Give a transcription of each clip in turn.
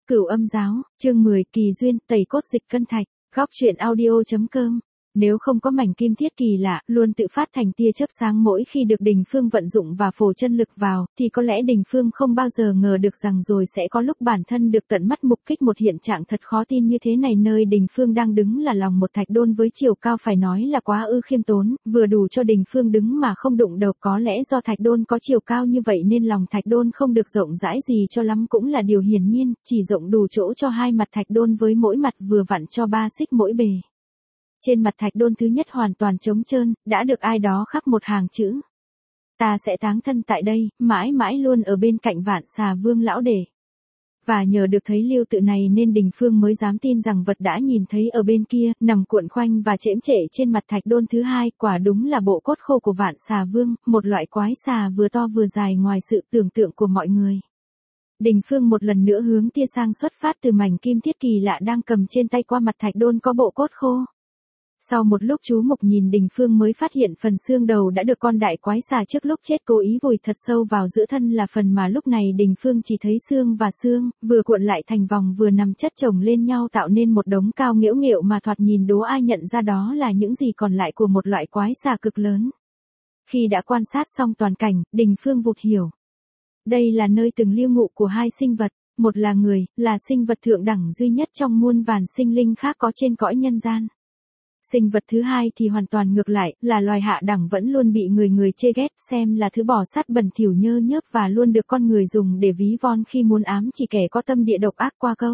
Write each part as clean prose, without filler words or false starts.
Cửu Âm Giáo, chương 10, Kỳ Duyên, tẩy cốt dịch cân thạch, góc truyện audio.com. Nếu không có mảnh kim thiết kỳ lạ, luôn tự phát thành tia chớp sáng mỗi khi được Đình Phương vận dụng và phổ chân lực vào, thì có lẽ Đình Phương không bao giờ ngờ được rằng rồi sẽ có lúc bản thân được tận mắt mục kích một hiện trạng thật khó tin như thế này. Nơi Đình Phương đang đứng là lòng một thạch đôn với chiều cao phải nói là quá ư khiêm tốn, vừa đủ cho Đình Phương đứng mà không đụng đầu. Có lẽ do thạch đôn có chiều cao như vậy nên lòng thạch đôn không được rộng rãi gì cho lắm cũng là điều hiển nhiên, chỉ rộng đủ chỗ cho hai mặt thạch đôn với mỗi mặt vừa vặn cho 3 xích mỗi bề. Trên mặt thạch đôn thứ nhất hoàn toàn trống trơn, đã được ai đó khắc một hàng chữ. Ta sẽ táng thân tại đây, mãi mãi luôn ở bên cạnh Vạn Xà Vương lão đệ. Và nhờ được thấy lưu tự này nên Đình Phương mới dám tin rằng vật đã nhìn thấy ở bên kia, nằm cuộn khoanh và chễm trệ trên mặt thạch đôn thứ hai, quả đúng là bộ cốt khô của Vạn Xà Vương, một loại quái xà vừa to vừa dài ngoài sự tưởng tượng của mọi người. Đình Phương một lần nữa hướng tia sang xuất phát từ mảnh kim thiết kỳ lạ đang cầm trên tay qua mặt thạch đôn có bộ cốt khô. Sau một lúc chú mục nhìn, Đình Phương mới phát hiện phần xương đầu đã được con đại quái xà trước lúc chết cố ý vùi thật sâu vào giữa thân là phần mà lúc này Đình Phương chỉ thấy xương và xương, vừa cuộn lại thành vòng vừa nằm chất chồng lên nhau tạo nên một đống cao nghễu nghịu mà thoạt nhìn đố ai nhận ra đó là những gì còn lại của một loại quái xà cực lớn. Khi đã quan sát xong toàn cảnh, Đình Phương vụt hiểu. Đây là nơi từng lưu ngụ của hai sinh vật, một là người, là sinh vật thượng đẳng duy nhất trong muôn vàn sinh linh khác có trên cõi nhân gian. Sinh vật thứ hai thì hoàn toàn ngược lại, là loài hạ đẳng vẫn luôn bị người chê ghét, xem là thứ bò sát bẩn thỉu nhơ nhớp và luôn được con người dùng để ví von khi muốn ám chỉ kẻ có tâm địa độc ác qua câu.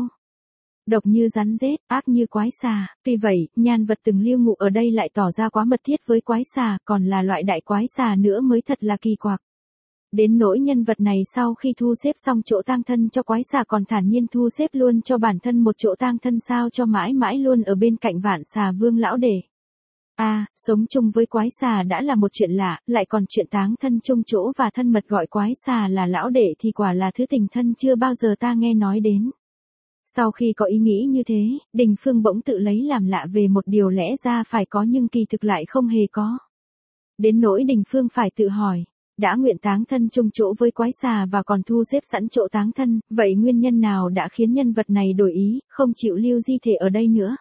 Độc như rắn rết, ác như quái xà. Tuy vậy, nhan vật từng lưu ngụ ở đây lại tỏ ra quá mật thiết với quái xà, còn là loại đại quái xà nữa mới thật là kỳ quặc. Đến nỗi nhân vật này sau khi thu xếp xong chỗ tang thân cho quái xà còn thản nhiên thu xếp luôn cho bản thân một chỗ tang thân sao cho mãi mãi luôn ở bên cạnh Vạn Xà Vương lão đệ. Sống chung với quái xà đã là một chuyện lạ, lại còn chuyện táng thân chung chỗ và thân mật gọi quái xà là lão đệ thì quả là thứ tình thân chưa bao giờ ta nghe nói đến. Sau khi có ý nghĩ như thế, Đình Phương bỗng tự lấy làm lạ về một điều lẽ ra phải có nhưng kỳ thực lại không hề có. Đến nỗi Đình Phương phải tự hỏi. Đã nguyện táng thân chung chỗ với quái xà và còn thu xếp sẵn chỗ táng thân, vậy nguyên nhân nào đã khiến nhân vật này đổi ý, không chịu lưu di thể ở đây nữa?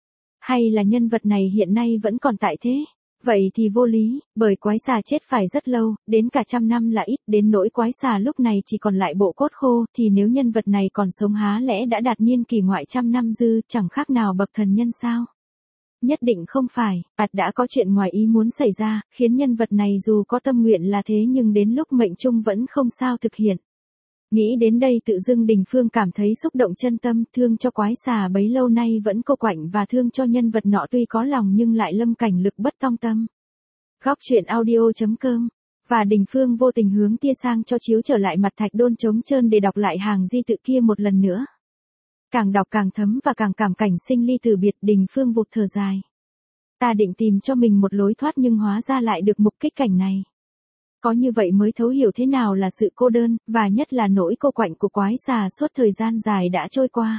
Hay là nhân vật này hiện nay vẫn còn tại thế? Vậy thì vô lý, bởi quái xà chết phải rất lâu, đến cả 100 năm là ít, đến nỗi quái xà lúc này chỉ còn lại bộ cốt khô, thì nếu nhân vật này còn sống há lẽ đã đạt niên kỳ ngoại 100 năm dư, chẳng khác nào bậc thần nhân sao? Nhất định không phải, đã có chuyện ngoài ý muốn xảy ra, khiến nhân vật này dù có tâm nguyện là thế nhưng đến lúc mệnh chung vẫn không sao thực hiện. Nghĩ đến đây tự dưng Đình Phương cảm thấy xúc động chân tâm, thương cho quái xà bấy lâu nay vẫn cô quạnh và thương cho nhân vật nọ tuy có lòng nhưng lại lâm cảnh lực bất tong tâm. Góc truyện audio.com. Và Đình Phương vô tình hướng tia sang cho chiếu trở lại mặt thạch đôn trống trơn để đọc lại hàng di tự kia một lần nữa. Càng đọc càng thấm và càng cảm cảnh sinh ly từ biệt, Đình Phương vụt thở dài. Ta định tìm cho mình một lối thoát nhưng hóa ra lại được mục kích cảnh này. Có như vậy mới thấu hiểu thế nào là sự cô đơn, và nhất là nỗi cô quạnh của quái xà suốt thời gian dài đã trôi qua.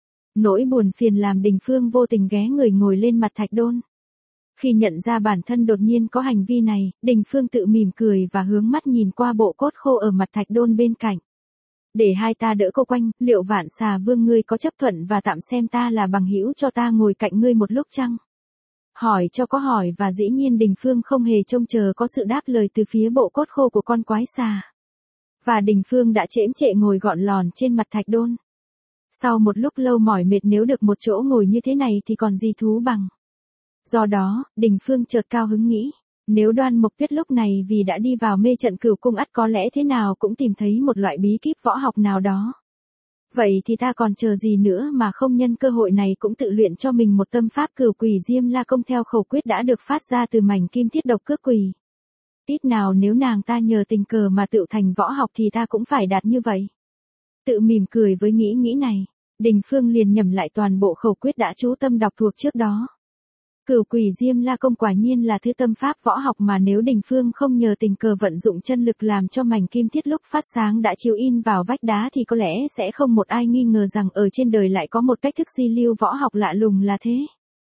Nỗi buồn phiền làm Đình Phương vô tình ghé người ngồi lên mặt thạch đôn. Khi nhận ra bản thân đột nhiên có hành vi này, Đình Phương tự mỉm cười và hướng mắt nhìn qua bộ cốt khô ở mặt thạch đôn bên cạnh. Để hai ta đỡ cô quanh, liệu Vạn Xà Vương ngươi có chấp thuận và tạm xem ta là bằng hữu cho ta ngồi cạnh ngươi một lúc chăng? Hỏi cho có hỏi và dĩ nhiên Đình Phương không hề trông chờ có sự đáp lời từ phía bộ cốt khô của con quái xà. Và Đình Phương đã chễm trệ ngồi gọn lòn trên mặt thạch đôn. Sau một lúc lâu mỏi mệt nếu được một chỗ ngồi như thế này thì còn gì thú bằng. Do đó, Đình Phương chợt cao hứng nghĩ. Nếu Đoan Mộc Tuyết lúc này vì đã đi vào mê trận Cửu Cung ắt có lẽ thế nào cũng tìm thấy một loại bí kíp võ học nào đó. Vậy thì ta còn chờ gì nữa mà không nhân cơ hội này cũng tự luyện cho mình một tâm pháp Cửu Quỷ Diêm La Công theo khẩu quyết đã được phát ra từ mảnh kim thiết độc cước quỷ. Ít nào nếu nàng ta nhờ tình cờ mà tự thành võ học thì ta cũng phải đạt như vậy. Tự mỉm cười với nghĩ này, Đình Phương liền nhẩm lại toàn bộ khẩu quyết đã chú tâm đọc thuộc trước đó. Cửu Quỷ Diêm La Công quả nhiên là thứ tâm pháp võ học mà nếu Đình Phương không nhờ tình cờ vận dụng chân lực làm cho mảnh kim thiết lúc phát sáng đã chiếu in vào vách đá thì có lẽ sẽ không một ai nghi ngờ rằng ở trên đời lại có một cách thức di lưu võ học lạ lùng là thế.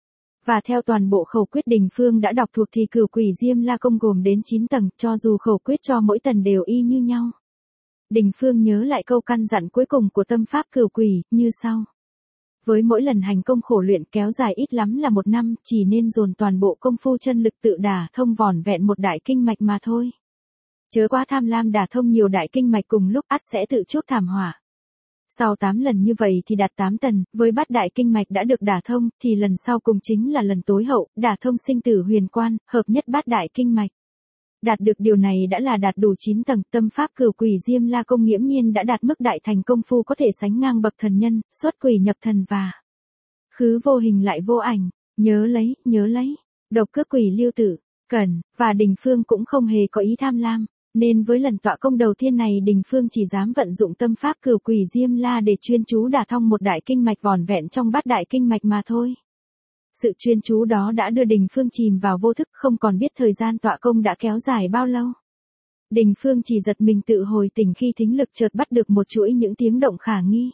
Và theo toàn bộ khẩu quyết Đình Phương đã đọc thuộc thì Cửu Quỷ Diêm La Công gồm đến 9 tầng, cho dù khẩu quyết cho mỗi tầng đều y như nhau. Đình Phương nhớ lại câu căn dặn cuối cùng của tâm pháp cửu quỷ, như sau. Với mỗi lần hành công khổ luyện kéo dài ít lắm là 1 năm, chỉ nên dồn toàn bộ công phu chân lực tự đả thông vỏn vẹn một đại kinh mạch mà thôi. Chớ quá tham lam đả thông nhiều đại kinh mạch cùng lúc ắt sẽ tự chuốc thảm họa. Sau 8 lần như vậy thì đạt 8 tần, với bát đại kinh mạch đã được đả thông, thì lần sau cùng chính là lần tối hậu, đả thông sinh tử huyền quan, hợp nhất bát đại kinh mạch. Đạt được điều này đã là đạt đủ 9 tầng, tâm pháp cửu quỷ Diêm La công nghiễm nhiên đã đạt mức đại thành công phu có thể sánh ngang bậc thần nhân, xuất quỷ nhập thần và khứ vô hình lại vô ảnh, nhớ lấy, độc cước quỷ Lưu Tử, Cẩn, và Đình Phương cũng không hề có ý tham lam, nên với lần tọa công đầu tiên này Đình Phương chỉ dám vận dụng tâm pháp cửu quỷ Diêm La để chuyên chú đả thông một đại kinh mạch vỏn vẹn trong bát đại kinh mạch mà thôi. Sự chuyên chú đó đã đưa Đình Phương chìm vào vô thức, không còn biết thời gian tọa công đã kéo dài bao lâu. Đình Phương chỉ giật mình tự hồi tỉnh khi thính lực chợt bắt được một chuỗi những tiếng động khả nghi.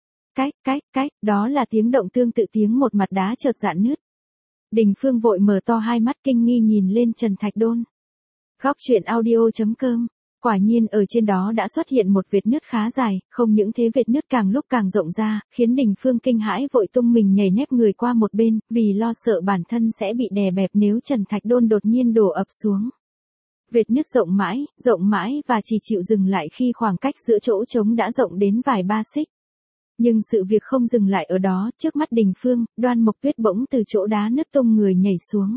Cách, đó là tiếng động tương tự tiếng một mặt đá chợt rạn nứt. Đình Phương vội mở to hai mắt kinh nghi nhìn lên Trần Thạch Đôn. Góc truyện audio.com. Quả nhiên ở trên đó đã xuất hiện một vệt nứt khá dài, không những thế vệt nứt càng lúc càng rộng ra, khiến Đình Phương kinh hãi vội tung mình nhảy nép người qua một bên, vì lo sợ bản thân sẽ bị đè bẹp nếu Trần Thạch Đôn đột nhiên đổ ập xuống. Vệt nứt rộng mãi và chỉ chịu dừng lại khi khoảng cách giữa chỗ trống đã rộng đến vài ba xích. Nhưng sự việc không dừng lại ở đó, trước mắt Đình Phương, Đoan Mộc Tuyết bỗng từ chỗ đá nứt tung người nhảy xuống.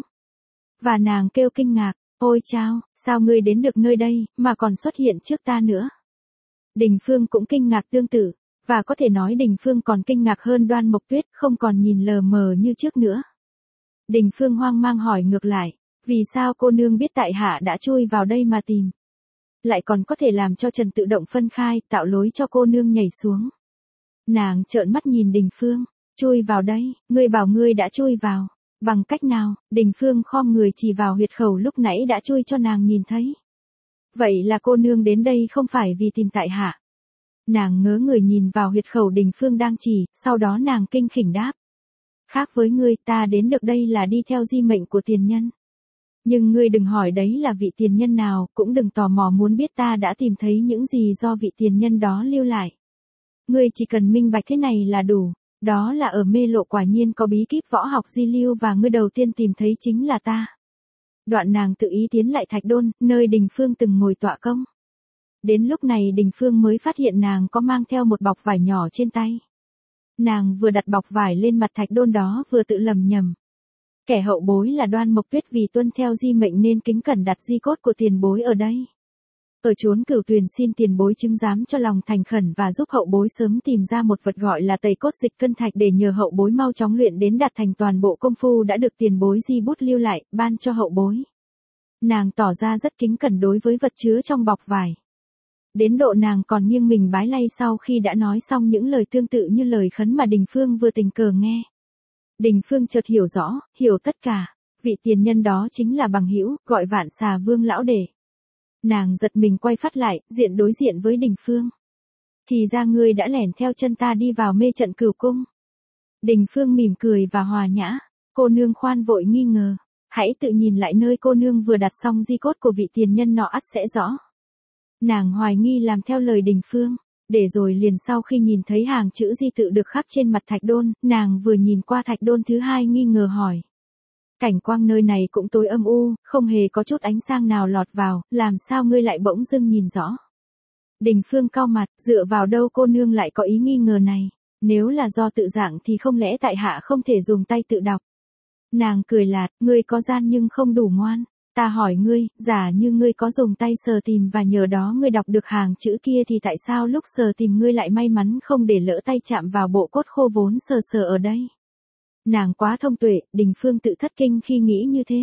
Và nàng kêu kinh ngạc. Ôi chao, sao ngươi đến được nơi đây, mà còn xuất hiện trước ta nữa? Đình Phương cũng kinh ngạc tương tự, và có thể nói Đình Phương còn kinh ngạc hơn Đoan Mộc Tuyết, không còn nhìn lờ mờ như trước nữa. Đình Phương hoang mang hỏi ngược lại, vì sao cô nương biết tại hạ đã chui vào đây mà tìm? Lại còn có thể làm cho Trần tự động phân khai, tạo lối cho cô nương nhảy xuống. Nàng trợn mắt nhìn Đình Phương, chui vào đây, ngươi bảo ngươi đã chui vào. Bằng cách nào? Đình Phương khom người chỉ vào huyệt khẩu lúc nãy đã chui cho nàng nhìn thấy. Vậy là cô nương đến đây không phải vì tìm tại hạ. Nàng ngớ người nhìn vào huyệt khẩu Đình Phương đang chỉ, sau đó nàng kinh khỉnh đáp. Khác với ngươi, ta đến được đây là đi theo di mệnh của tiền nhân. Nhưng ngươi đừng hỏi đấy là vị tiền nhân nào, cũng đừng tò mò muốn biết ta đã tìm thấy những gì do vị tiền nhân đó lưu lại. Ngươi chỉ cần minh bạch thế này là đủ. Đó là ở Mê Lộ quả nhiên có bí kíp võ học di lưu và ngươi đầu tiên tìm thấy chính là ta. Đoạn nàng tự ý tiến lại Thạch Đôn, nơi Đình Phương từng ngồi tọa công. Đến lúc này Đình Phương mới phát hiện nàng có mang theo một bọc vải nhỏ trên tay. Nàng vừa đặt bọc vải lên mặt Thạch Đôn đó vừa tự lầm nhầm. Kẻ hậu bối là Đoan Mộc Tuyết vì tuân theo di mệnh nên kính cẩn đặt di cốt của tiền bối ở đây. Ở chốn Cửu Tuyền xin tiền bối chứng giám cho lòng thành khẩn và giúp hậu bối sớm tìm ra một vật gọi là tẩy cốt dịch cân thạch để nhờ hậu bối mau chóng luyện đến đạt thành toàn bộ công phu đã được tiền bối di bút lưu lại, ban cho hậu bối. Nàng tỏ ra rất kính cẩn đối với vật chứa trong bọc vải. Đến độ nàng còn nghiêng mình bái lạy sau khi đã nói xong những lời tương tự như lời khấn mà Đình Phương vừa tình cờ nghe. Đình Phương chợt hiểu rõ, hiểu tất cả, vị tiền nhân đó chính là bằng hữu, gọi Vạn Xà Vương lão đệ. Nàng giật mình quay phát lại, đối diện với Đình Phương. Thì ra ngươi đã lẻn theo chân ta đi vào mê trận Cửu Cung. Đình Phương mỉm cười và hòa nhã, cô nương khoan vội nghi ngờ, hãy tự nhìn lại nơi cô nương vừa đặt xong di cốt của vị tiền nhân nọ ắt sẽ rõ. Nàng hoài nghi làm theo lời Đình Phương, để rồi liền sau khi nhìn thấy hàng chữ di tự được khắc trên mặt Thạch Đôn, nàng vừa nhìn qua Thạch Đôn thứ hai nghi ngờ hỏi. Cảnh quang nơi này cũng tối âm u, không hề có chút ánh sáng nào lọt vào, làm sao ngươi lại bỗng dưng nhìn rõ? Đình Phương cau mặt, dựa vào đâu cô nương lại có ý nghi ngờ này, nếu là do tự dạng thì không lẽ tại hạ không thể dùng tay tự đọc. Nàng cười lạt, ngươi có gian nhưng không đủ ngoan, ta hỏi ngươi, giả như ngươi có dùng tay sờ tìm và nhờ đó ngươi đọc được hàng chữ kia thì tại sao lúc sờ tìm ngươi lại may mắn không để lỡ tay chạm vào bộ cốt khô vốn sờ sờ ở đây? Nàng quá thông tuệ, Đình Phương tự thất kinh khi nghĩ như thế.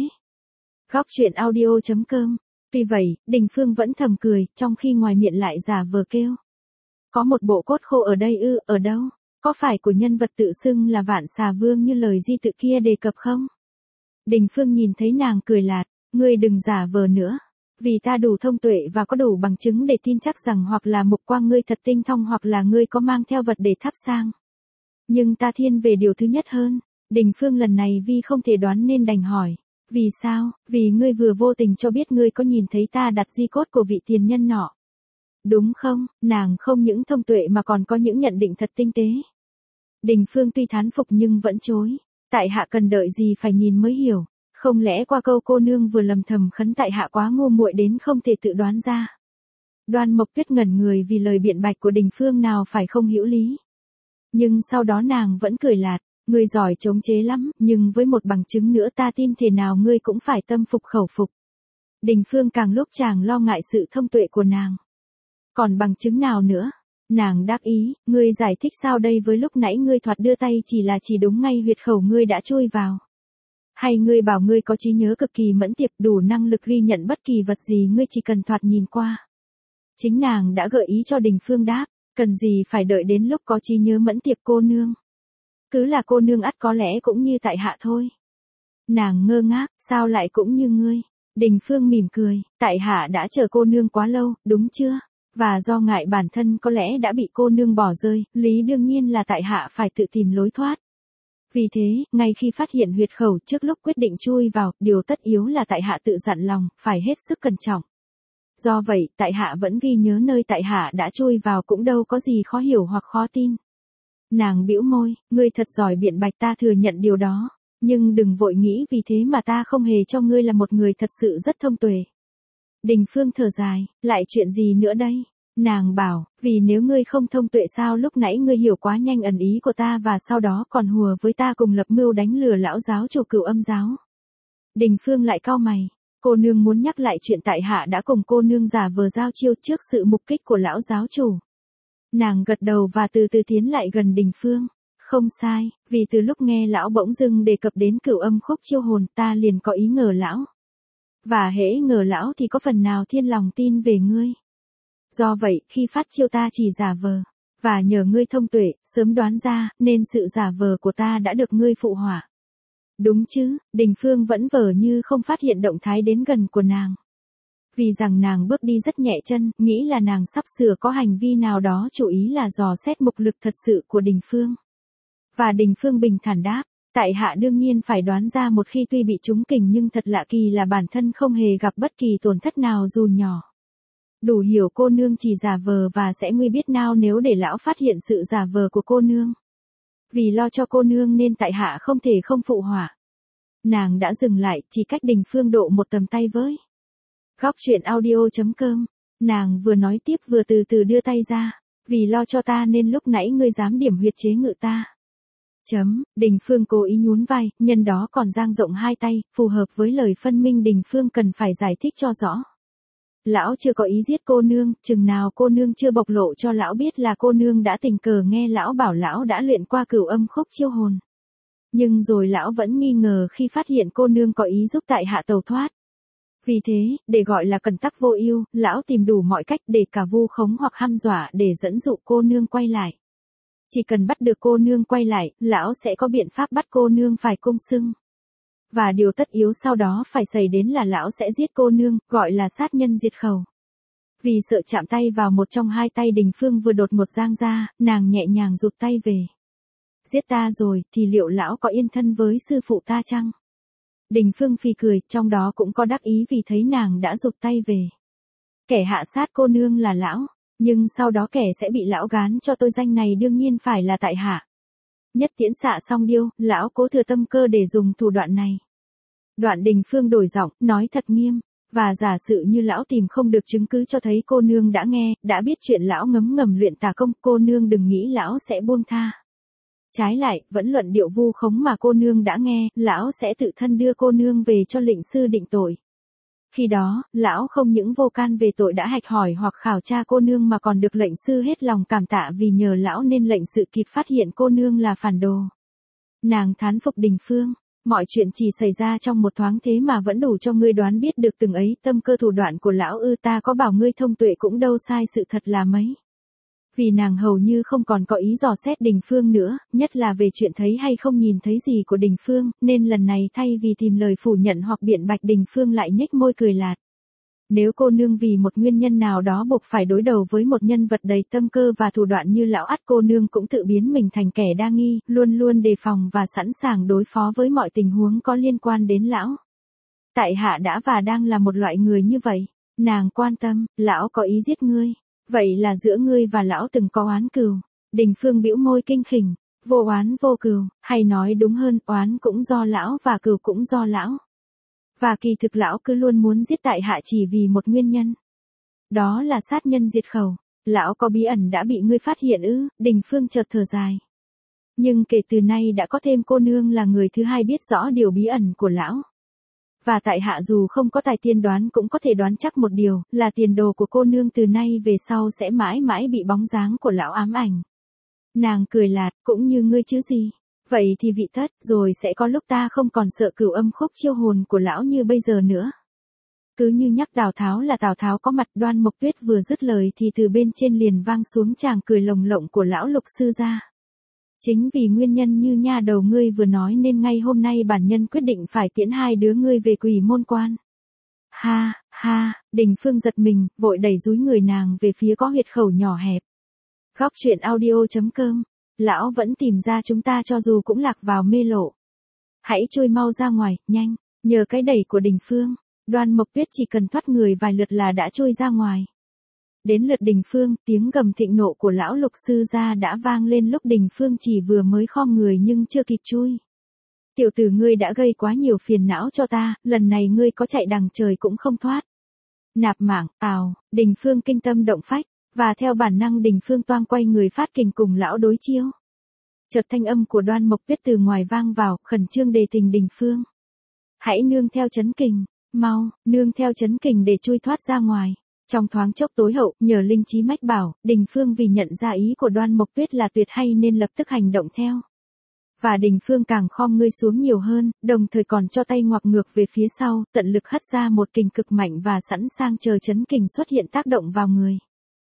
Góc truyện audio.com. Tuy vậy, Đình Phương vẫn thầm cười, trong khi ngoài miệng lại giả vờ kêu. Có một bộ cốt khô ở đây ư, ở đâu? Có phải của nhân vật tự xưng là Vạn Xà Vương như lời di tự kia đề cập không? Đình Phương nhìn thấy nàng cười lạt, ngươi đừng giả vờ nữa. Vì ta đủ thông tuệ và có đủ bằng chứng để tin chắc rằng hoặc là mục quang ngươi thật tinh thông hoặc là ngươi có mang theo vật để thắp sang. Nhưng ta thiên về điều thứ nhất hơn. Đình Phương lần này vì không thể đoán nên đành hỏi. Vì sao? Vì ngươi vừa vô tình cho biết ngươi có nhìn thấy ta đặt di cốt của vị tiền nhân nọ. Đúng không, nàng không những thông tuệ mà còn có những nhận định thật tinh tế. Đình Phương tuy thán phục nhưng vẫn chối. Tại hạ cần đợi gì phải nhìn mới hiểu. Không lẽ qua câu cô nương vừa lầm thầm khấn tại hạ quá ngu muội đến không thể tự đoán ra. Đoan Mộc Tuyết ngẩn người vì lời biện bạch của Đình Phương nào phải không hữu lý. Nhưng sau đó nàng vẫn cười lạt, ngươi giỏi chống chế lắm, nhưng với một bằng chứng nữa ta tin thể nào ngươi cũng phải tâm phục khẩu phục. Đình Phương càng lúc chàng lo ngại sự thông tuệ của nàng. Còn bằng chứng nào nữa? Nàng đáp ý, ngươi giải thích sao đây với lúc nãy ngươi thoạt đưa tay chỉ đúng ngay huyệt khẩu ngươi đã chui vào. Hay ngươi bảo ngươi có trí nhớ cực kỳ mẫn tiệp đủ năng lực ghi nhận bất kỳ vật gì ngươi chỉ cần thoạt nhìn qua. Chính nàng đã gợi ý cho Đình Phương đáp, cần gì phải đợi đến lúc có trí nhớ mẫn tiệp cô nương. Cứ là cô nương ắt có lẽ cũng như tại hạ thôi. Nàng ngơ ngác, sao lại cũng như ngươi? Đình Phương mỉm cười, tại hạ đã chờ cô nương quá lâu, đúng chưa? Và do ngại bản thân có lẽ đã bị cô nương bỏ rơi, lý đương nhiên là tại hạ phải tự tìm lối thoát. Vì thế, ngay khi phát hiện huyệt khẩu trước lúc quyết định chui vào, điều tất yếu là tại hạ tự dặn lòng, phải hết sức cẩn trọng. Do vậy, tại hạ vẫn ghi nhớ nơi tại hạ đã chui vào cũng đâu có gì khó hiểu hoặc khó tin. Nàng bĩu môi, ngươi thật giỏi biện bạch ta thừa nhận điều đó. Nhưng đừng vội nghĩ vì thế mà ta không hề cho ngươi là một người thật sự rất thông tuệ. Đình Phương thở dài, lại chuyện gì nữa đây? Nàng bảo, vì nếu ngươi không thông tuệ sao lúc nãy ngươi hiểu quá nhanh ẩn ý của ta và sau đó còn hùa với ta cùng lập mưu đánh lừa lão giáo chủ Cửu Âm giáo. Đình Phương lại cau mày, cô nương muốn nhắc lại chuyện tại hạ đã cùng cô nương giả vờ giao chiêu trước sự mục kích của lão giáo chủ. Nàng gật đầu và từ từ tiến lại gần Đình Phương. Không sai, vì từ lúc nghe lão bỗng dưng đề cập đến Cửu Âm khúc chiêu hồn ta liền có ý ngờ lão. Và hễ ngờ lão thì có phần nào thiên lòng tin về ngươi. Do vậy, khi phát chiêu ta chỉ giả vờ, và nhờ ngươi thông tuệ, sớm đoán ra, nên sự giả vờ của ta đã được ngươi phụ họa. Đúng chứ, Đình Phương vẫn vờ như không phát hiện động thái đến gần của nàng. Vì rằng nàng bước đi rất nhẹ chân, nghĩ là nàng sắp sửa có hành vi nào đó chủ ý là dò xét mục lực thật sự của Đình Phương. Và Đình Phương bình thản đáp, tại hạ đương nhiên phải đoán ra một khi tuy bị trúng kình nhưng thật lạ kỳ là bản thân không hề gặp bất kỳ tổn thất nào dù nhỏ. Đủ hiểu cô nương chỉ giả vờ và sẽ nguy biết nào nếu để lão phát hiện sự giả vờ của cô nương. Vì lo cho cô nương nên tại hạ không thể không phụ họa. Nàng đã dừng lại, chỉ cách Đình Phương độ một tầm tay với. Góc truyện audio.com, nàng vừa nói tiếp vừa từ từ đưa tay ra, vì lo cho ta nên lúc nãy ngươi dám điểm huyệt chế ngự ta. Đình Phương cố ý nhún vai, nhân đó còn dang rộng hai tay, phù hợp với lời phân minh Đình Phương cần phải giải thích cho rõ. Lão chưa có ý giết cô nương, chừng nào cô nương chưa bộc lộ cho lão biết là cô nương đã tình cờ nghe lão bảo lão đã luyện qua Cửu Âm khúc chiêu hồn. Nhưng rồi lão vẫn nghi ngờ khi phát hiện cô nương có ý giúp tại hạ tẩu thoát. Vì thế, để gọi là cẩn tắc vô ưu, lão tìm đủ mọi cách để cả vu khống hoặc hăm dọa để dẫn dụ cô nương quay lại. Chỉ cần bắt được cô nương quay lại, lão sẽ có biện pháp bắt cô nương phải cung xưng. Và điều tất yếu sau đó phải xảy đến là lão sẽ giết cô nương, gọi là sát nhân diệt khẩu. Vì sợ chạm tay vào một trong hai tay Đình Phương vừa đột một giang ra, nàng nhẹ nhàng rụt tay về. Giết ta rồi, thì liệu lão có yên thân với sư phụ ta chăng? Đình Phương phì cười, trong đó cũng có đắc ý vì thấy nàng đã rụt tay về. Kẻ hạ sát cô nương là lão, nhưng sau đó kẻ sẽ bị lão gán cho tôi danh này đương nhiên phải là tại hạ. Nhất tiễn xạ song điêu, lão cố thừa tâm cơ để dùng thủ đoạn này. Đoạn Đình Phương đổi giọng, nói thật nghiêm, và giả sử như lão tìm không được chứng cứ cho thấy cô nương đã nghe, đã biết chuyện lão ngấm ngầm luyện tà công, cô nương đừng nghĩ lão sẽ buông tha. Trái lại, vẫn luận điệu vu khống mà cô nương đã nghe, lão sẽ tự thân đưa cô nương về cho lệnh sư định tội. Khi đó, lão không những vô can về tội đã hạch hỏi hoặc khảo tra cô nương mà còn được lệnh sư hết lòng cảm tạ vì nhờ lão nên lệnh sự kịp phát hiện cô nương là phản đồ. Nàng thán phục Đình Phương, mọi chuyện chỉ xảy ra trong một thoáng thế mà vẫn đủ cho ngươi đoán biết được từng ấy tâm cơ thủ đoạn của lão ư, ta có bảo ngươi thông tuệ cũng đâu sai sự thật là mấy. Vì nàng hầu như không còn có ý dò xét Đình Phương nữa, nhất là về chuyện thấy hay không nhìn thấy gì của Đình Phương, nên lần này thay vì tìm lời phủ nhận hoặc biện bạch Đình Phương lại nhếch môi cười lạt. Nếu cô nương vì một nguyên nhân nào đó buộc phải đối đầu với một nhân vật đầy tâm cơ và thủ đoạn như lão, ắt cô nương cũng tự biến mình thành kẻ đa nghi, luôn luôn đề phòng và sẵn sàng đối phó với mọi tình huống có liên quan đến lão. Tại hạ đã và đang là một loại người như vậy. Nàng quan tâm, lão có ý giết ngươi. Vậy là giữa ngươi và lão từng có oán cừu. Đình Phương bĩu môi kinh khỉnh, vô oán vô cừu, hay nói đúng hơn, oán cũng do lão và cừu cũng do lão. Và kỳ thực lão cứ luôn muốn giết tại hạ chỉ vì một nguyên nhân. Đó là sát nhân diệt khẩu. Lão có bí ẩn đã bị ngươi phát hiện ư? Đình Phương chợt thở dài. Nhưng kể từ nay đã có thêm cô nương là người thứ hai biết rõ điều bí ẩn của lão. Và tại hạ dù không có tài tiên đoán cũng có thể đoán chắc một điều, là tiền đồ của cô nương từ nay về sau sẽ mãi mãi bị bóng dáng của lão ám ảnh. Nàng cười lạt, cũng như ngươi chứ gì. Vậy thì vị tất, rồi sẽ có lúc ta không còn sợ cửu âm khúc chiêu hồn của lão như bây giờ nữa. Cứ như nhắc Tào Tháo là Tào Tháo có mặt. Đoan Mộc Tuyết vừa dứt lời thì từ bên trên liền vang xuống chàng cười lồng lộng của lão Lục sư gia. Chính vì nguyên nhân như nha đầu ngươi vừa nói nên ngay hôm nay bản nhân quyết định phải tiễn hai đứa ngươi về Quỷ Môn Quan. Ha, ha, Đình Phương giật mình, vội đẩy dúi người nàng về phía có huyệt khẩu nhỏ hẹp. Góc truyện audio.com. Lão vẫn tìm ra chúng ta cho dù cũng lạc vào mê lộ. Hãy trôi mau ra ngoài, nhanh, nhờ cái đẩy của Đình Phương. Đoan Mộc Tuyết chỉ cần thoát người vài lượt là đã trôi ra ngoài. Đến lượt Đình Phương, tiếng gầm thịnh nộ của lão Lục sư gia đã vang lên lúc Đình Phương chỉ vừa mới khom người nhưng chưa kịp chui. Tiểu tử ngươi đã gây quá nhiều phiền não cho ta, lần này ngươi có chạy đằng trời cũng không thoát. Nạp mạng, Đình Phương kinh tâm động phách, và theo bản năng Đình Phương toang quay người phát kình cùng lão đối chiêu. Chợt thanh âm của Đoan Mộc Tuyết từ ngoài vang vào, khẩn trương đề tình Đình Phương. Hãy nương theo chấn kình, mau, nương theo chấn kình để chui thoát ra ngoài. Trong thoáng chốc tối hậu, nhờ linh trí mách bảo, Đình Phương vì nhận ra ý của Đoan Mộc Tuyết là tuyệt hay nên lập tức hành động theo. Và Đình Phương càng khom ngươi xuống nhiều hơn, đồng thời còn cho tay ngoặc ngược về phía sau, tận lực hất ra một kình cực mạnh và sẵn sàng chờ chấn kình xuất hiện tác động vào người.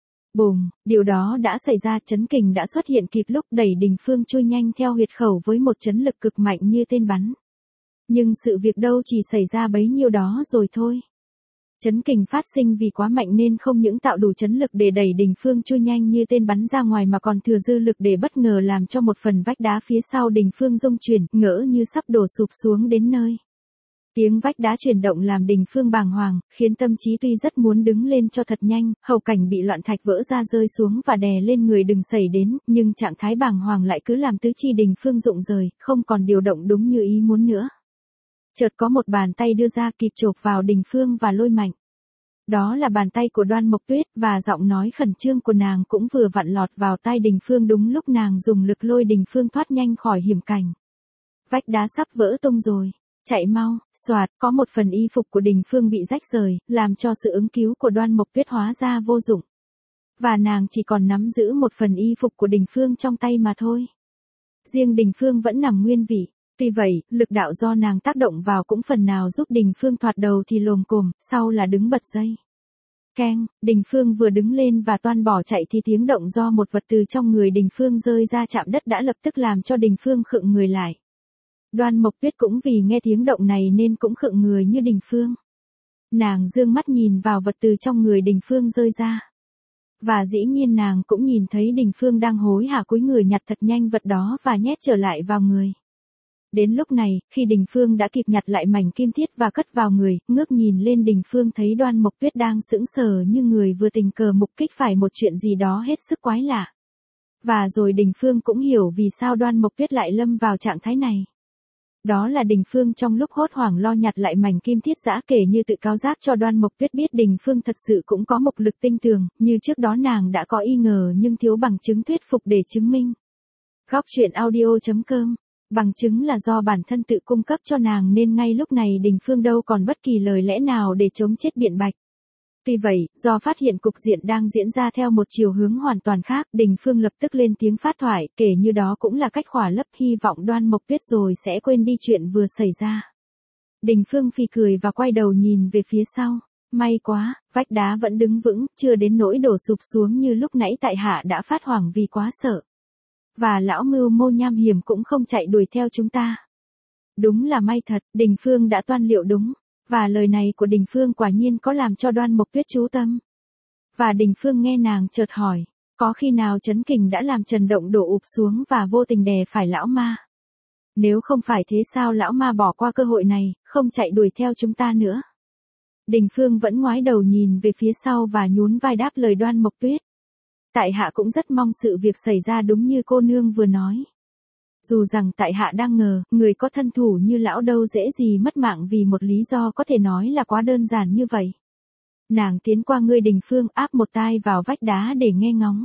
Bùng, điều đó đã xảy ra, chấn kình đã xuất hiện kịp lúc đẩy Đình Phương trôi nhanh theo huyệt khẩu với một chấn lực cực mạnh như tên bắn. Nhưng sự việc đâu chỉ xảy ra bấy nhiêu đó rồi thôi. Chấn kình phát sinh vì quá mạnh nên không những tạo đủ chấn lực để đẩy Đình Phương trôi nhanh như tên bắn ra ngoài mà còn thừa dư lực để bất ngờ làm cho một phần vách đá phía sau Đình Phương rung chuyển, ngỡ như sắp đổ sụp xuống đến nơi. Tiếng vách đá chuyển động làm Đình Phương bàng hoàng, khiến tâm trí tuy rất muốn đứng lên cho thật nhanh, hầu cảnh bị loạn thạch vỡ ra rơi xuống và đè lên người đừng xảy đến, nhưng trạng thái bàng hoàng lại cứ làm tứ chi Đình Phương rụng rời, không còn điều động đúng như ý muốn nữa. Chợt có một bàn tay đưa ra kịp chộp vào Đình Phương và lôi mạnh. Đó là bàn tay của Đoan Mộc Tuyết, và giọng nói khẩn trương của nàng cũng vừa vặn lọt vào tai Đình Phương đúng lúc nàng dùng lực lôi Đình Phương thoát nhanh khỏi hiểm cảnh. Vách đá sắp vỡ tung rồi. Chạy mau, xoạt, có một phần y phục của Đình Phương bị rách rời, làm cho sự ứng cứu của Đoan Mộc Tuyết hóa ra vô dụng. Và nàng chỉ còn nắm giữ một phần y phục của Đình Phương trong tay mà thôi. Riêng Đình Phương vẫn nằm nguyên vị. Tuy vậy, lực đạo do nàng tác động vào cũng phần nào giúp Đình Phương thoạt đầu thì lồm cồm, sau là đứng bật dây. Keng, Đình Phương vừa đứng lên và toan bỏ chạy thì tiếng động do một vật từ trong người Đình Phương rơi ra chạm đất đã lập tức làm cho Đình Phương khựng người lại. Đoan Mộc Tuyết cũng vì nghe tiếng động này nên cũng khựng người như Đình Phương. Nàng dương mắt nhìn vào vật từ trong người Đình Phương rơi ra. Và dĩ nhiên nàng cũng nhìn thấy Đình Phương đang hối hả cúi người nhặt thật nhanh vật đó và nhét trở lại vào người. Đến lúc này, khi Đình Phương đã kịp nhặt lại mảnh kim thiết và cất vào người, ngước nhìn lên Đình Phương thấy Đoan Mộc Tuyết đang sững sờ như người vừa tình cờ mục kích phải một chuyện gì đó hết sức quái lạ. Và rồi Đình Phương cũng hiểu vì sao Đoan Mộc Tuyết lại lâm vào trạng thái này. Đó là Đình Phương trong lúc hốt hoảng lo nhặt lại mảnh kim thiết giã kể như tự cáo giác cho Đoan Mộc Tuyết biết Đình Phương thật sự cũng có mục lực tinh tường, như trước đó nàng đã có y ngờ nhưng thiếu bằng chứng thuyết phục để chứng minh. Góc truyện audio.com. Bằng chứng là do bản thân tự cung cấp cho nàng nên ngay lúc này Đình Phương đâu còn bất kỳ lời lẽ nào để chống chết biện bạch. Tuy vậy, do phát hiện cục diện đang diễn ra theo một chiều hướng hoàn toàn khác, Đình Phương lập tức lên tiếng phát thoại, kể như đó cũng là cách khỏa lấp hy vọng Đoan Mộc Tuyết rồi sẽ quên đi chuyện vừa xảy ra. Đình Phương phì cười và quay đầu nhìn về phía sau. May quá, vách đá vẫn đứng vững, chưa đến nỗi đổ sụp xuống như lúc nãy tại hạ đã phát hoảng vì quá sợ. Và lão mưu mô nham hiểm cũng không chạy đuổi theo chúng ta. Đúng là may thật, Đình Phương đã toan liệu đúng. Và lời này của Đình Phương quả nhiên có làm cho Đoan Mộc Tuyết chú tâm. Và Đình Phương nghe nàng chợt hỏi, có khi nào chấn kình đã làm Trần Động đổ ụp xuống và vô tình đè phải lão ma? Nếu không phải thế sao lão ma bỏ qua cơ hội này, không chạy đuổi theo chúng ta nữa? Đình Phương vẫn ngoái đầu nhìn về phía sau và nhún vai đáp lời Đoan Mộc Tuyết. Tại hạ cũng rất mong sự việc xảy ra đúng như cô nương vừa nói. Dù rằng tại hạ đang ngờ, người có thân thủ như lão đâu dễ gì mất mạng vì một lý do có thể nói là quá đơn giản như vậy. Nàng tiến qua ngươi Đình Phương áp một tai vào vách đá để nghe ngóng.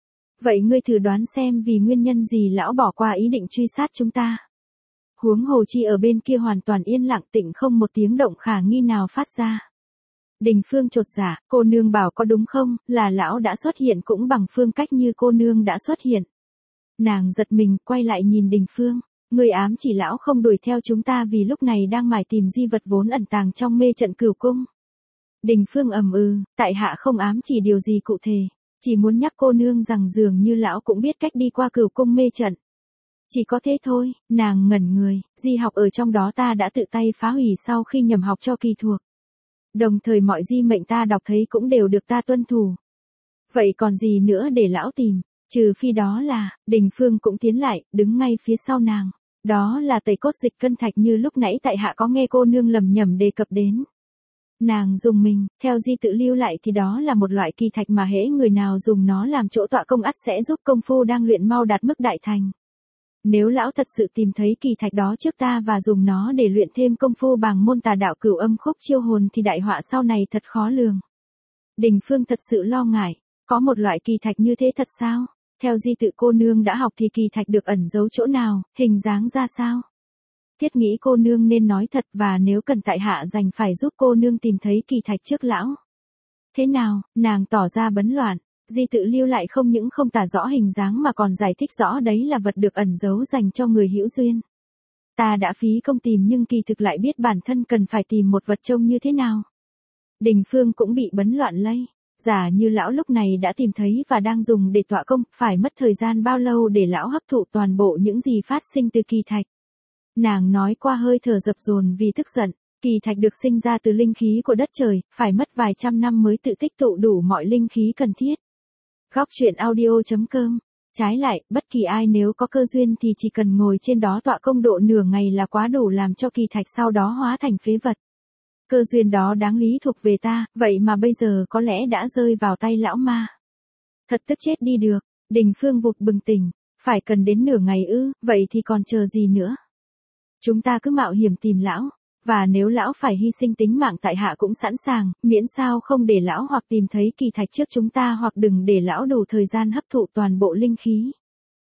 Vậy ngươi thử đoán xem vì nguyên nhân gì lão bỏ qua ý định truy sát chúng ta. Huống hồ chi ở bên kia hoàn toàn yên lặng tĩnh không một tiếng động khả nghi nào phát ra. Đình Phương chột dạ, cô nương bảo có đúng không, là lão đã xuất hiện cũng bằng phương cách như cô nương đã xuất hiện. Nàng giật mình, quay lại nhìn Đình Phương, người ám chỉ lão không đuổi theo chúng ta vì lúc này đang mải tìm di vật vốn ẩn tàng trong mê trận Cửu Cung. Đình Phương tại hạ không ám chỉ điều gì cụ thể, chỉ muốn nhắc cô nương rằng dường như lão cũng biết cách đi qua Cửu Cung mê trận. Chỉ có thế thôi, nàng ngẩn người, di học ở trong đó ta đã tự tay phá hủy sau khi nhầm học cho kỳ thuộc. Đồng thời mọi di mệnh ta đọc thấy cũng đều được ta tuân thủ. Vậy còn gì nữa để lão tìm, trừ phi đó là, Đình Phương cũng tiến lại, đứng ngay phía sau nàng. Đó là tẩy cốt dịch cân thạch như lúc nãy tại hạ có nghe cô nương lầm nhầm đề cập đến. Nàng dùng mình, theo di tự lưu lại thì đó là một loại kỳ thạch mà hễ người nào dùng nó làm chỗ tọa công ắt sẽ giúp công phu đang luyện mau đạt mức đại thành. Nếu lão thật sự tìm thấy kỳ thạch đó trước ta và dùng nó để luyện thêm công phu bằng môn tà đạo Cửu Âm Khúc chiêu hồn thì đại họa sau này thật khó lường. Đình Phương thật sự lo ngại, có một loại kỳ thạch như thế thật sao? Theo di tự cô nương đã học thì kỳ thạch được ẩn giấu chỗ nào, hình dáng ra sao? Thiết nghĩ cô nương nên nói thật và nếu cần tại hạ dành phải giúp cô nương tìm thấy kỳ thạch trước lão. Thế nào, nàng tỏ ra bấn loạn. Di tự lưu lại không những không tả rõ hình dáng mà còn giải thích rõ đấy là vật được ẩn giấu dành cho người hữu duyên. Ta đã phí công tìm nhưng kỳ thực lại biết bản thân cần phải tìm một vật trông như thế nào. Đình Phương cũng bị bấn loạn lây. Giả như lão lúc này đã tìm thấy và đang dùng để tọa công, phải mất thời gian bao lâu để lão hấp thụ toàn bộ những gì phát sinh từ kỳ thạch. Nàng nói qua hơi thở dập dồn vì tức giận. Kỳ thạch được sinh ra từ linh khí của đất trời, phải mất vài trăm năm mới tự tích tụ đủ mọi linh khí cần thiết. Góc truyện audio.com. Trái lại, bất kỳ ai nếu có cơ duyên thì chỉ cần ngồi trên đó tọa công độ nửa ngày là quá đủ làm cho kỳ thạch sau đó hóa thành phế vật. Cơ duyên đó đáng lý thuộc về ta, vậy mà bây giờ có lẽ đã rơi vào tay lão ma. Thật tức chết đi được, Đình Phương vụt bừng tỉnh, phải cần đến nửa ngày ư, vậy thì còn chờ gì nữa. Chúng ta cứ mạo hiểm tìm lão. Và nếu lão phải hy sinh tính mạng tại hạ cũng sẵn sàng, miễn sao không để lão hoặc tìm thấy kỳ thạch trước chúng ta hoặc đừng để lão đủ thời gian hấp thụ toàn bộ linh khí.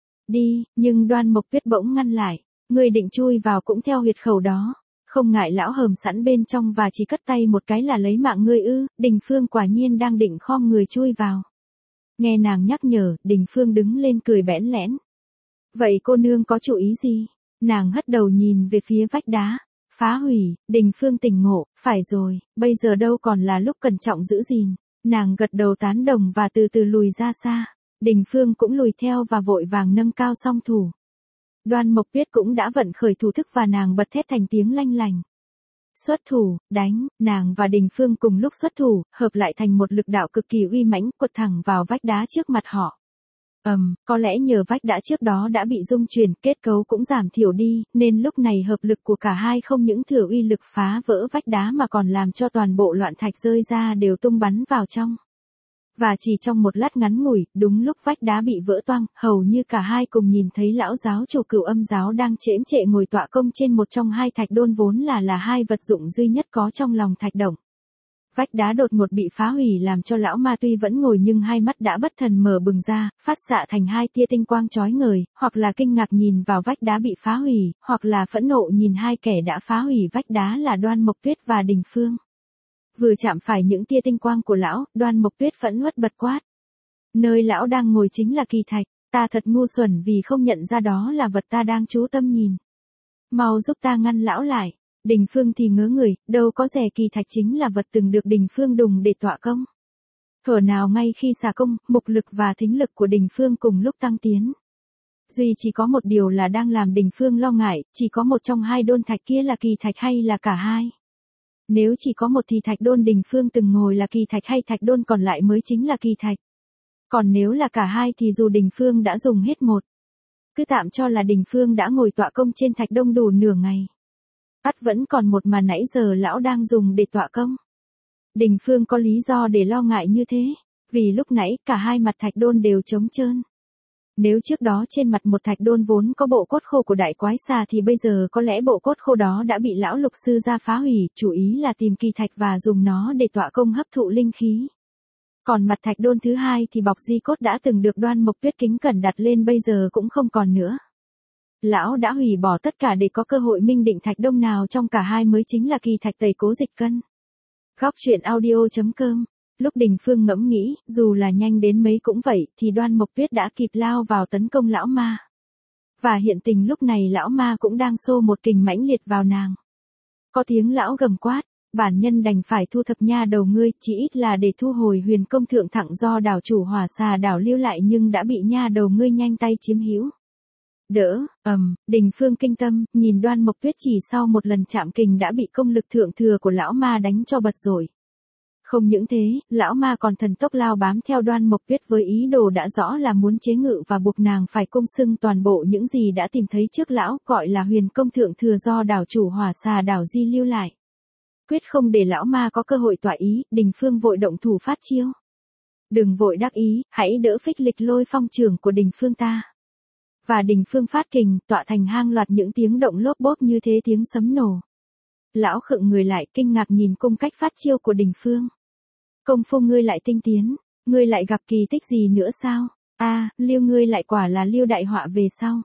Đi, nhưng Đoan Mộc Tuyết bỗng ngăn lại, người định chui vào cũng theo huyệt khẩu đó, không ngại lão hờm sẵn bên trong và chỉ cất tay một cái là lấy mạng ngươi ư, Đình Phương quả nhiên đang định khom người chui vào. Nghe nàng nhắc nhở, Đình Phương đứng lên cười bẽn lẽn. Vậy cô nương có chủ ý gì? Nàng hất đầu nhìn về phía vách đá. Phá hủy, Đình Phương tỉnh ngộ, phải rồi, bây giờ đâu còn là lúc cẩn trọng giữ gìn. Nàng gật đầu tán đồng và từ từ lùi ra xa. Đình Phương cũng lùi theo và vội vàng nâng cao song thủ. Đoan Mộc Tuyết cũng đã vận khởi thủ thức và nàng bật thét thành tiếng lanh lành. Xuất thủ, đánh, nàng và Đình Phương cùng lúc xuất thủ, hợp lại thành một lực đạo cực kỳ uy mãnh quật thẳng vào vách đá trước mặt họ. Có lẽ nhờ vách đá trước đó đã bị rung chuyển, kết cấu cũng giảm thiểu đi, nên lúc này hợp lực của cả hai không những thừa uy lực phá vỡ vách đá mà còn làm cho toàn bộ loạn thạch rơi ra đều tung bắn vào trong. Và chỉ trong một lát ngắn ngủi, đúng lúc vách đá bị vỡ toang, hầu như cả hai cùng nhìn thấy lão giáo chủ Cửu Âm giáo đang chễm chệ ngồi tọa công trên một trong hai thạch đôn vốn là hai vật dụng duy nhất có trong lòng thạch động. Vách đá đột ngột bị phá hủy làm cho lão ma tuy vẫn ngồi nhưng hai mắt đã bất thần mở bừng ra, phát xạ thành hai tia tinh quang chói ngời, hoặc là kinh ngạc nhìn vào vách đá bị phá hủy, hoặc là phẫn nộ nhìn hai kẻ đã phá hủy vách đá là Đoan Mộc Tuyết và Đình Phương. Vừa chạm phải những tia tinh quang của lão, Đoan Mộc Tuyết phẫn uất bật quát. Nơi lão đang ngồi chính là kỳ thạch, ta thật ngu xuẩn vì không nhận ra đó là vật ta đang chú tâm nhìn. Mau giúp ta ngăn lão lại. Đình Phương thì ngớ người, đâu có rẻ kỳ thạch chính là vật từng được Đình Phương đùng để tọa công. Thuở nào ngay khi xả công, mục lực và thính lực của Đình Phương cùng lúc tăng tiến. Duy chỉ có một điều là đang làm Đình Phương lo ngại, chỉ có một trong hai đôn thạch kia là kỳ thạch hay là cả hai. Nếu chỉ có một thì thạch đôn Đình Phương từng ngồi là kỳ thạch hay thạch đôn còn lại mới chính là kỳ thạch. Còn nếu là cả hai thì dù Đình Phương đã dùng hết một. Cứ tạm cho là Đình Phương đã ngồi tọa công trên thạch đông đủ nửa ngày. Ắt vẫn còn một mà nãy giờ lão đang dùng để tọa công. Đình Phương có lý do để lo ngại như thế. Vì lúc nãy cả hai mặt thạch đôn đều trống trơn. Nếu trước đó trên mặt một thạch đôn vốn có bộ cốt khô của đại quái xà thì bây giờ có lẽ bộ cốt khô đó đã bị lão lục sư ra phá hủy, chủ ý là tìm kỳ thạch và dùng nó để tọa công hấp thụ linh khí. Còn mặt thạch đôn thứ hai thì bọc di cốt đã từng được Đoan Mộc Tuyết kính cẩn đặt lên bây giờ cũng không còn nữa. Lão đã hủy bỏ tất cả để có cơ hội minh định thạch đông nào trong cả hai mới chính là kỳ thạch tẩy cố dịch cân. Góc truyện audio.com. Lúc Đình Phương ngẫm nghĩ, dù là nhanh đến mấy cũng vậy, thì Đoan Mộc Tuyết đã kịp lao vào tấn công lão ma. Và hiện tình lúc này lão ma cũng đang xô một kình mãnh liệt vào nàng. Có tiếng lão gầm quát, bản nhân đành phải thu thập nha đầu ngươi, chỉ ít là để thu hồi huyền công thượng thặng do đảo chủ Hỏa Xà đảo lưu lại nhưng đã bị nha đầu ngươi nhanh tay chiếm hữu. Đỡ, Đình Phương kinh tâm, nhìn Đoan Mộc Tuyết chỉ sau một lần chạm kình đã bị công lực thượng thừa của lão ma đánh cho bật rồi. Không những thế, lão ma còn thần tốc lao bám theo Đoan Mộc Tuyết với ý đồ đã rõ là muốn chế ngự và buộc nàng phải cung xưng toàn bộ những gì đã tìm thấy trước lão, gọi là huyền công thượng thừa do đảo chủ Hỏa Xà đảo di lưu lại. Quyết không để lão ma có cơ hội tỏa ý, Đình Phương vội động thủ phát chiêu. Đừng vội đắc ý, hãy đỡ phích lịch lôi phong trường của Đình Phương ta. Và Đình Phương phát kình, tọa thành hang loạt những tiếng động lốp bốp như thế tiếng sấm nổ. Lão khựng người lại kinh ngạc nhìn cung cách phát chiêu của Đình Phương. Công phu ngươi lại tinh tiến, ngươi lại gặp kỳ tích gì nữa sao? Liêu ngươi lại quả là Liêu đại họa về sau.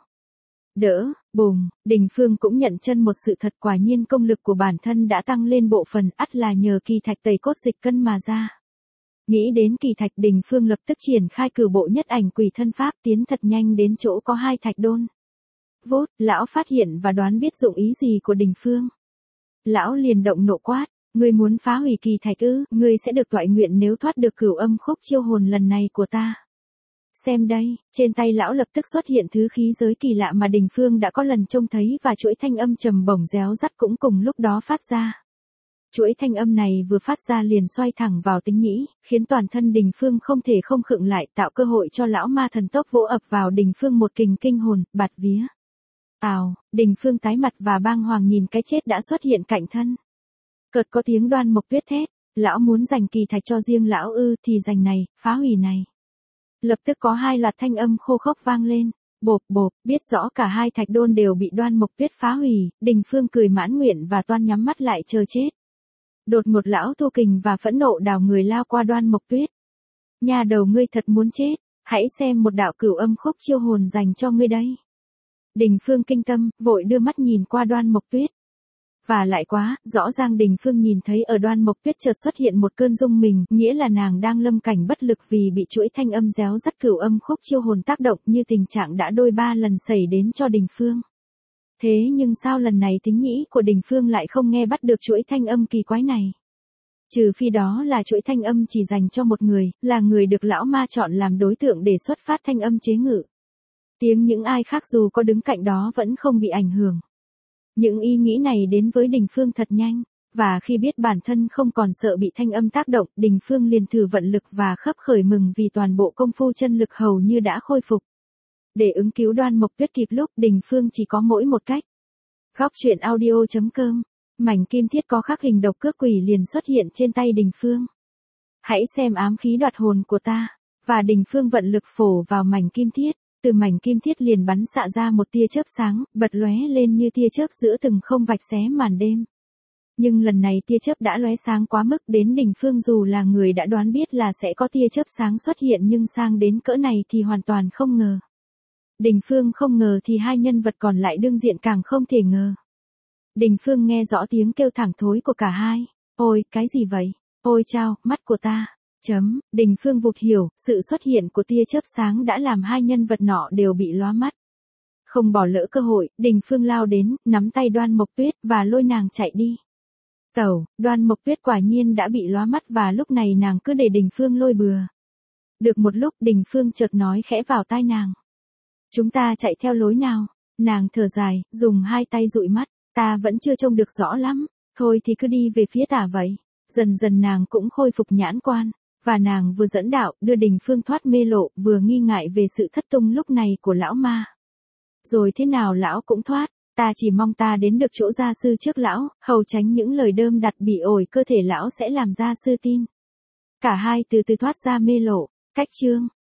Đỡ, bùng, Đình Phương cũng nhận chân một sự thật, quả nhiên công lực của bản thân đã tăng lên bộ phần, ắt là nhờ kỳ thạch tẩy cốt dịch cân mà ra. Nghĩ đến kỳ thạch, Đình Phương lập tức triển khai cửu bộ nhất ảnh quỷ thân pháp, tiến thật nhanh đến chỗ có hai thạch đôn. Vốt, lão phát hiện và đoán biết dụng ý gì của Đình Phương. Lão liền động nộ quát, ngươi muốn phá hủy kỳ thạch ư, ngươi sẽ được toại nguyện nếu thoát được cửu âm khúc chiêu hồn lần này của ta. Xem đây, trên tay lão lập tức xuất hiện thứ khí giới kỳ lạ mà Đình Phương đã có lần trông thấy và chuỗi thanh âm trầm bổng réo rắt cũng cùng lúc đó phát ra. Chuỗi thanh âm này vừa phát ra liền xoay thẳng vào tính nhĩ, khiến toàn thân Đình Phương không thể không khựng lại, tạo cơ hội cho lão ma thần tốc vỗ ập vào Đình Phương một kình kinh hồn, bạt vía. Đình Phương tái mặt và bang hoàng nhìn cái chết đã xuất hiện cạnh thân. Cợt có tiếng Đoan Mộc Tuyết thét, lão muốn giành kỳ thạch cho riêng lão ư, thì giành này, phá hủy này. Lập tức có hai loạt thanh âm khô khốc vang lên, bộp bộp, biết rõ cả hai thạch đôn đều bị Đoan Mộc Tuyết phá hủy, Đình Phương cười mãn nguyện và toan nhắm mắt lại chờ chết. Đột ngột lão thu kình và phẫn nộ đào người lao qua Đoan Mộc Tuyết. Nhà đầu ngươi thật muốn chết, hãy xem một đạo cửu âm khúc chiêu hồn dành cho ngươi đây. Đình Phương kinh tâm, vội đưa mắt nhìn qua Đoan Mộc Tuyết. Và lại quá, rõ ràng Đình Phương nhìn thấy ở Đoan Mộc Tuyết chợt xuất hiện một cơn rung mình, nghĩa là nàng đang lâm cảnh bất lực vì bị chuỗi thanh âm réo rắt cửu âm khúc chiêu hồn tác động, như tình trạng đã đôi ba lần xảy đến cho Đình Phương. Thế nhưng sao lần này tính nhĩ của Đình Phương lại không nghe bắt được chuỗi thanh âm kỳ quái này? Trừ phi đó là chuỗi thanh âm chỉ dành cho một người, là người được lão ma chọn làm đối tượng để xuất phát thanh âm chế ngự. Tiếng những ai khác dù có đứng cạnh đó vẫn không bị ảnh hưởng. Những ý nghĩ này đến với Đình Phương thật nhanh, và khi biết bản thân không còn sợ bị thanh âm tác động, Đình Phương liền thử vận lực và khấp khởi mừng vì toàn bộ công phu chân lực hầu như đã khôi phục. Để ứng cứu Đoan Mộc Tuyết kịp lúc, Đình Phương chỉ có mỗi một cách. Góc truyện audio.com. Mảnh kim thiết có khắc hình độc cước quỷ liền xuất hiện trên tay Đình Phương. Hãy xem ám khí đoạt hồn của ta. Và Đình Phương vận lực phổ vào mảnh kim thiết. Từ mảnh kim thiết liền bắn xạ ra một tia chớp sáng, bật lóe lên như tia chớp giữa từng không vạch xé màn đêm. Nhưng lần này tia chớp đã lóe sáng quá mức đến Đình Phương dù là người đã đoán biết là sẽ có tia chớp sáng xuất hiện nhưng sang đến cỡ này thì hoàn toàn không ngờ. Đình Phương không ngờ thì hai nhân vật còn lại đương diện càng không thể ngờ. Đình Phương nghe rõ tiếng kêu thẳng thối của cả hai. Ôi, cái gì vậy? Ôi chao, mắt của ta. Đình Phương vụt hiểu, sự xuất hiện của tia chớp sáng đã làm hai nhân vật nọ đều bị lóa mắt. Không bỏ lỡ cơ hội, Đình Phương lao đến, nắm tay Đoan Mộc Tuyết và lôi nàng chạy đi. Đoan Mộc Tuyết quả nhiên đã bị lóa mắt và lúc này nàng cứ để Đình Phương lôi bừa. Được một lúc Đình Phương chợt nói khẽ vào tai nàng. Chúng ta chạy theo lối nào? Nàng thở dài, dùng hai tay dụi mắt, ta vẫn chưa trông được rõ lắm, thôi thì cứ đi về phía tả vậy. Dần dần nàng cũng khôi phục nhãn quan, và nàng vừa dẫn đạo, đưa Đình Phương thoát mê lộ, vừa nghi ngại về sự thất tung lúc này của lão ma. Rồi thế nào lão cũng thoát, ta chỉ mong ta đến được chỗ gia sư trước lão, hầu tránh những lời đơm đặt bị ổi cơ thể lão sẽ làm gia sư tin. Cả hai từ từ thoát ra mê lộ. Cách chương.